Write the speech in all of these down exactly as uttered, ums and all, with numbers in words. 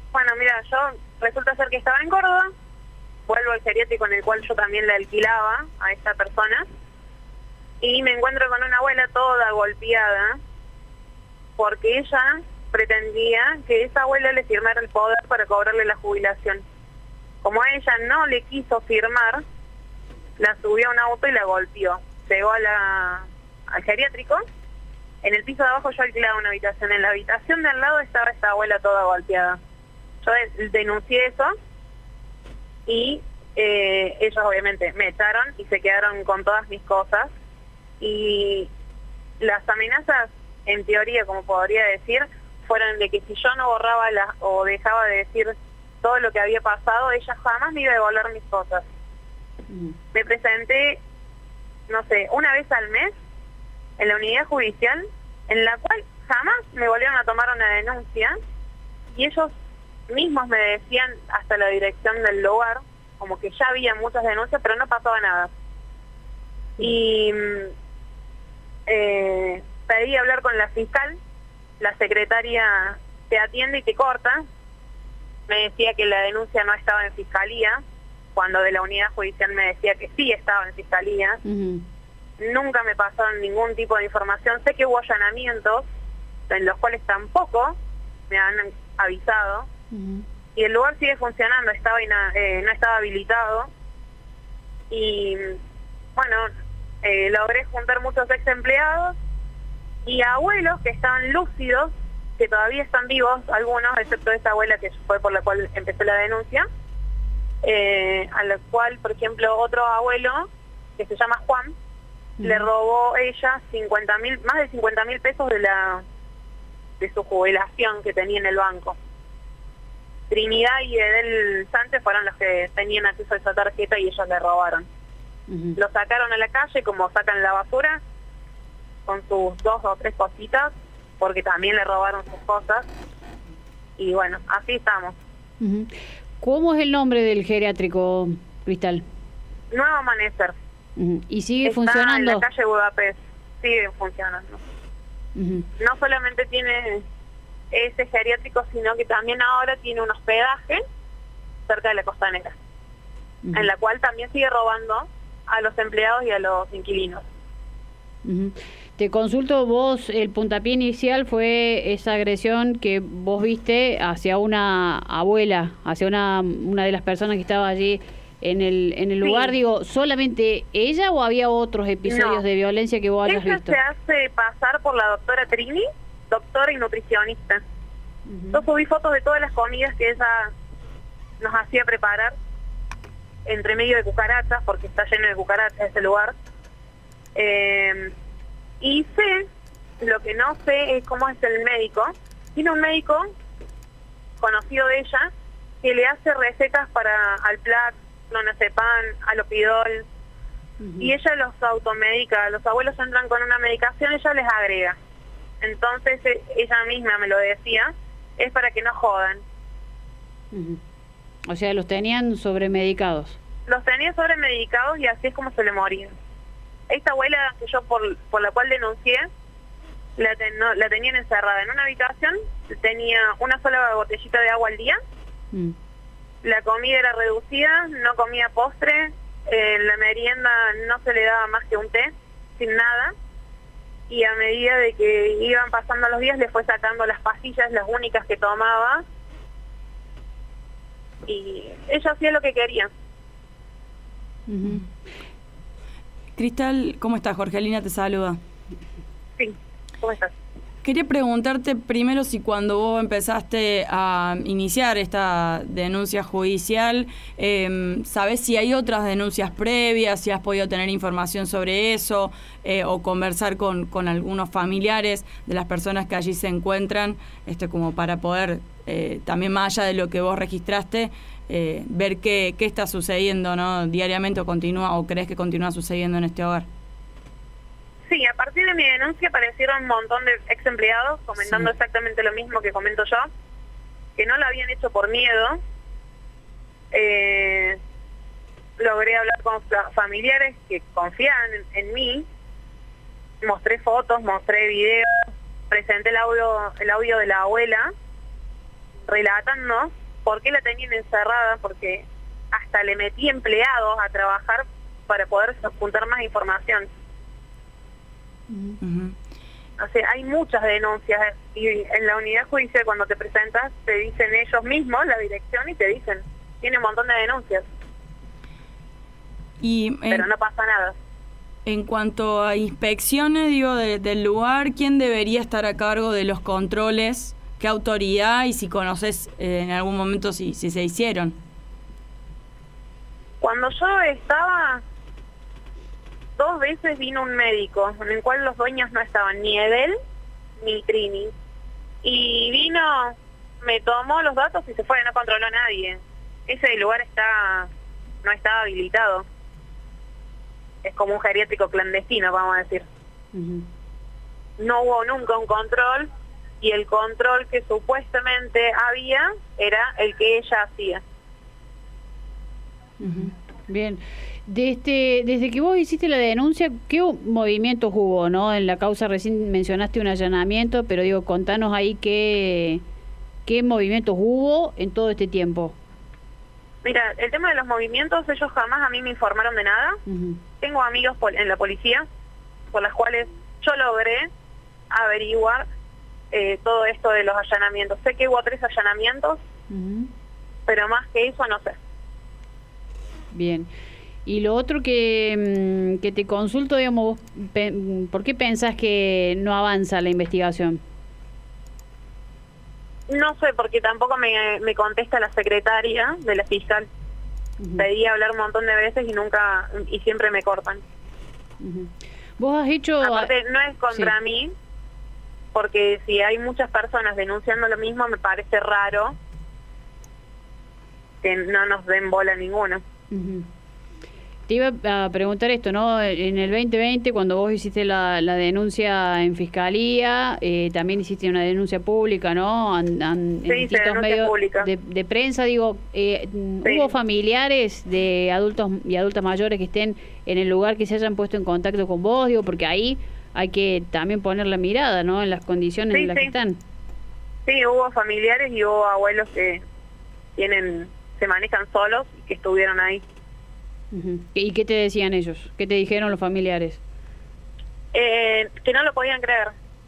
Bueno, mira, yo resulta ser que estaba en Córdoba, vuelvo al geriátrico en el cual yo también le alquilaba a esta persona, y me encuentro con una abuela toda golpeada, porque ella pretendía que esa abuela le firmara el poder para cobrarle la jubilación. Como ella no le quiso firmar, la subió a un auto y la golpeó. Llegó a la, al geriátrico. En el piso de abajo yo alquilaba una habitación. En la habitación de al lado estaba esta abuela toda golpeada. Yo de, denuncié eso y eh, ellos obviamente me echaron y se quedaron con todas mis cosas. Y las amenazas, en teoría, como podría decir, fueron de que si yo no borraba la, o dejaba de decir todo lo que había pasado, ella jamás me iba a devolver mis cosas. Mm. Me presenté, no sé, una vez al mes en la unidad judicial, en la cual jamás me volvieron a tomar una denuncia, y ellos mismos me decían hasta la dirección del lugar, como que ya había muchas denuncias, pero no pasaba nada. Mm. Y eh, pedí hablar con la fiscal, la secretaria te atiende y te corta. Me decía que la denuncia no estaba en fiscalía, cuando de la unidad judicial me decía que sí estaba en fiscalía. Uh-huh. Nunca me pasaron ningún tipo de información. Sé que hubo allanamientos, en los cuales tampoco me han avisado. Uh-huh. Y el lugar sigue funcionando, estaba ina, eh, no estaba habilitado. Y bueno, eh, logré juntar muchos ex empleados y abuelos que estaban lúcidos, que todavía están vivos, algunos, excepto esta abuela que fue por la cual empezó la denuncia, eh, a la cual, por ejemplo, otro abuelo, que se llama Juan, mm. le robó ella cincuenta mil, más de cincuenta mil pesos de la de su jubilación que tenía en el banco. Trinidad y Edel Sánchez fueron los que tenían acceso a esa tarjeta y ellos le robaron. Mm-hmm. Lo sacaron a la calle como sacan la basura, con sus dos o tres cositas, porque también le robaron sus cosas. Y bueno, así estamos. Uh-huh. ¿Cómo es el nombre del geriátrico, Cristal? Nuevo Amanecer. Uh-huh. ¿Y sigue Está funcionando? en la calle Budapest. Sigue funcionando. Uh-huh. No solamente tiene ese geriátrico, sino que también ahora tiene un hospedaje cerca de la Costanera, uh-huh. en la cual también sigue robando a los empleados y a los inquilinos. Uh-huh. Te consulto, vos, el puntapié inicial fue esa agresión que vos viste hacia una abuela, hacia una una de las personas que estaba allí en el en el lugar. Sí. Digo, ¿solamente ella o había otros episodios no. de violencia que vos hayas ella visto? Ella se hace pasar por la doctora Trini, doctora y nutricionista. Uh-huh. Yo subí fotos de todas las comidas que ella nos hacía preparar, entre medio de cucarachas, porque está lleno de cucarachas ese lugar. Eh... Y sé, lo que no sé es cómo es el médico. Tiene un médico conocido de ella que le hace recetas para Alplax, clonazepam, alopidol, uh-huh. y ella los automedica. Los abuelos entran con una medicación, ella les agrega. Entonces ella misma me lo decía, es para que no jodan. Uh-huh. O sea, los tenían sobremedicados. Los tenía sobremedicados y así es como se le morían. Esta abuela que yo por, por la cual denuncié, la, ten, no, la tenían encerrada en una habitación, tenía una sola botellita de agua al día, mm. la comida era reducida, no comía postre, eh, la merienda no se le daba más que un té, sin nada, y a medida de que iban pasando los días le fue sacando las pastillas, las únicas que tomaba, y ella hacía lo que quería. Uh-huh. Cristal, ¿cómo estás? Jorgelina te saluda. Sí, ¿cómo estás? Quería preguntarte primero si cuando vos empezaste a iniciar esta denuncia judicial, eh, ¿sabés si hay otras denuncias previas, si has podido tener información sobre eso, eh, o conversar con, con algunos familiares de las personas que allí se encuentran, este, como para poder, eh, también más allá de lo que vos registraste, Eh, ver qué, qué está sucediendo, ¿no? Diariamente o continúa, o crees que continúa sucediendo en este hogar? Sí, a partir de mi denuncia aparecieron un montón de ex empleados comentando sí. exactamente lo mismo que comento yo, que no lo habían hecho por miedo. Eh, logré hablar con familiares que confían en, en mí, mostré fotos, mostré videos, presenté el audio, el audio de la abuela, relatando por qué la tenían encerrada, porque hasta le metí empleados a trabajar para poder juntar más información. Uh-huh. O sea, hay muchas denuncias y en la unidad judicial cuando te presentas te dicen ellos mismos, la dirección, y te dicen, tiene un montón de denuncias. Y en, pero no pasa nada. En cuanto a inspecciones, digo, de, del lugar, ¿quién debería estar a cargo de los controles? ¿Qué autoridad? Y si conoces eh, en algún momento si, si se hicieron. Cuando yo estaba, dos veces vino un médico, en el cual los dueños no estaban, ni Edel ni Trini. Y vino, me tomó los datos y se fue, no controló a nadie. Ese lugar está no está habilitado. Es como un geriátrico clandestino, vamos a decir. Uh-huh. No hubo nunca un control, y el control que supuestamente había era el que ella hacía. Uh-huh. Bien. Desde, desde que vos hiciste la denuncia, ¿qué movimientos hubo, no? En la causa recién mencionaste un allanamiento, pero digo, contanos ahí qué, qué movimientos hubo en todo este tiempo. Mira, el tema de los movimientos, ellos jamás a mí me informaron de nada. Uh-huh. Tengo amigos en la policía, por las cuales yo logré averiguar eh, todo esto de los allanamientos. Sé que hubo tres allanamientos, uh-huh. pero más que eso no sé. Bien. Y lo otro que, que te consulto, digamos, ¿por qué pensás que no avanza la investigación? No sé, porque tampoco me, me contesta la secretaria de la fiscal. Uh-huh. Pedí hablar un montón de veces y nunca, y siempre me cortan. Uh-huh. ¿Vos has hecho...? Aparte, no es contra sí. mí, porque si hay muchas personas denunciando lo mismo, me parece raro que no nos den bola ninguno. Uh-huh. Te iba a preguntar esto, ¿no? En el veinte veinte, cuando vos hiciste la, la denuncia en fiscalía, eh, también hiciste una denuncia pública, ¿no? An, an, sí, en distintos medios de, de prensa, digo, eh, sí. ¿hubo familiares de adultos y adultas mayores que estén en el lugar, que se hayan puesto en contacto con vos? Digo, porque ahí hay que también poner la mirada, ¿no? En las condiciones sí, en las sí. que están. Sí, hubo familiares y hubo abuelos que tienen, se manejan solos y que estuvieron ahí. Uh-huh. ¿Y qué te decían ellos? ¿Qué te dijeron los familiares? Eh, que no lo podían creer.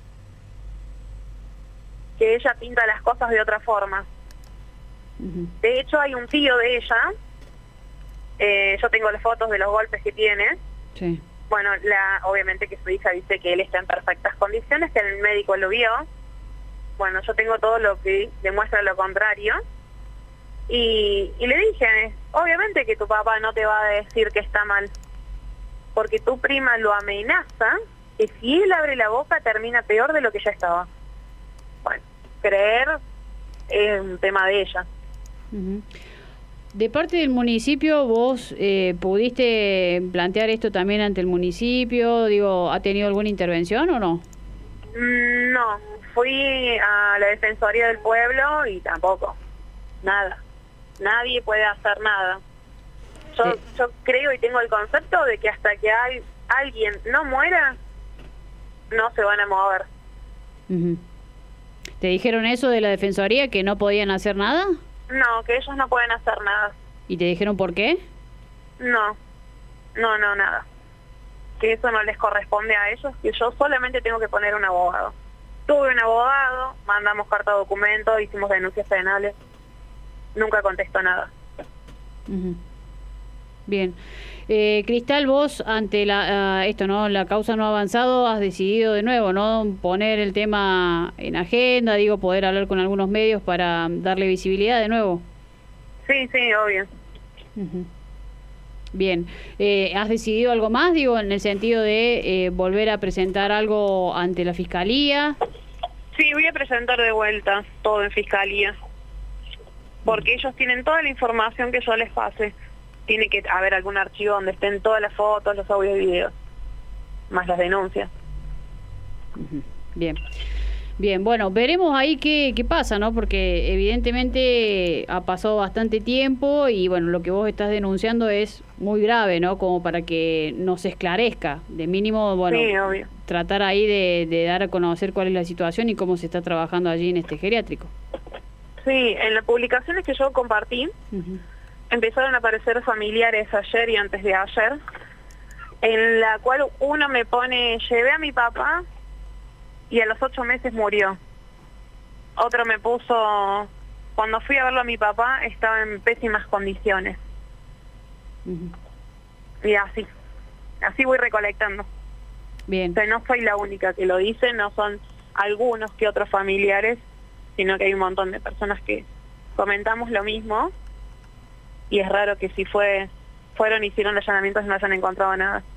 Que ella pinta las cosas de otra forma. Uh-huh. De hecho, hay un tío de ella, eh, yo tengo las fotos de los golpes que tiene. Sí. Bueno, la, obviamente que su hija dice que él está en perfectas condiciones, que el médico lo vio. Bueno, yo tengo todo lo que demuestra lo contrario. Y, y le dije, obviamente que tu papá no te va a decir que está mal, porque tu prima lo amenaza, que si él abre la boca termina peor de lo que ya estaba. Bueno, creer es un tema de ella. Uh-huh. De parte del municipio, ¿vos eh, pudiste plantear esto también ante el municipio? Digo, ¿ha tenido alguna intervención o no? Mm, no, fui a la Defensoría del Pueblo y tampoco, nada. Nadie puede hacer nada. Yo, sí. yo creo y tengo el concepto de que hasta que hay, alguien no muera, no se van a mover. Uh-huh. ¿Te dijeron eso de la Defensoría, que no podían hacer nada? No, que ellos no pueden hacer nada. ¿Y te dijeron por qué? No, no, no, nada. Que eso no les corresponde a ellos, que yo solamente tengo que poner un abogado. Tuve un abogado, mandamos carta de documento, hicimos denuncias penales. Nunca contestó nada. Uh-huh. Bien. Eh, Cristal, vos ante la uh, esto, ¿no? La causa no ha avanzado, has decidido de nuevo, ¿no? Poner el tema en agenda, digo, poder hablar con algunos medios para darle visibilidad de nuevo. Sí, sí, obvio. Uh-huh. Bien. Eh, ¿Has decidido algo más, digo, en el sentido de eh, volver a presentar algo ante la Fiscalía? Sí, voy a presentar de vuelta todo en Fiscalía. Porque ellos tienen toda la información que yo les pase. Tiene que haber algún archivo donde estén todas las fotos, los audios y videos, más las denuncias. Bien, bien, bueno, veremos ahí qué, qué pasa, ¿no? Porque evidentemente ha pasado bastante tiempo y bueno, lo que vos estás denunciando es muy grave, ¿no? Como para que no se esclarezca. De mínimo, bueno, sí, obvio. Tratar ahí de, de dar a conocer cuál es la situación y cómo se está trabajando allí en este geriátrico. Sí, en las publicaciones que yo compartí, uh-huh. empezaron a aparecer familiares ayer y antes de ayer, en la cual uno me pone, llevé a mi papá y a los ocho meses murió. Otro me puso, cuando fui a verlo a mi papá estaba en pésimas condiciones. Uh-huh. Y así, así voy recolectando. Bien. O sea, no soy la única que lo dice, no son algunos que otros familiares, sino que hay un montón de personas que comentamos lo mismo, y es raro que si fue fueron y hicieron allanamientos no hayan encontrado nada.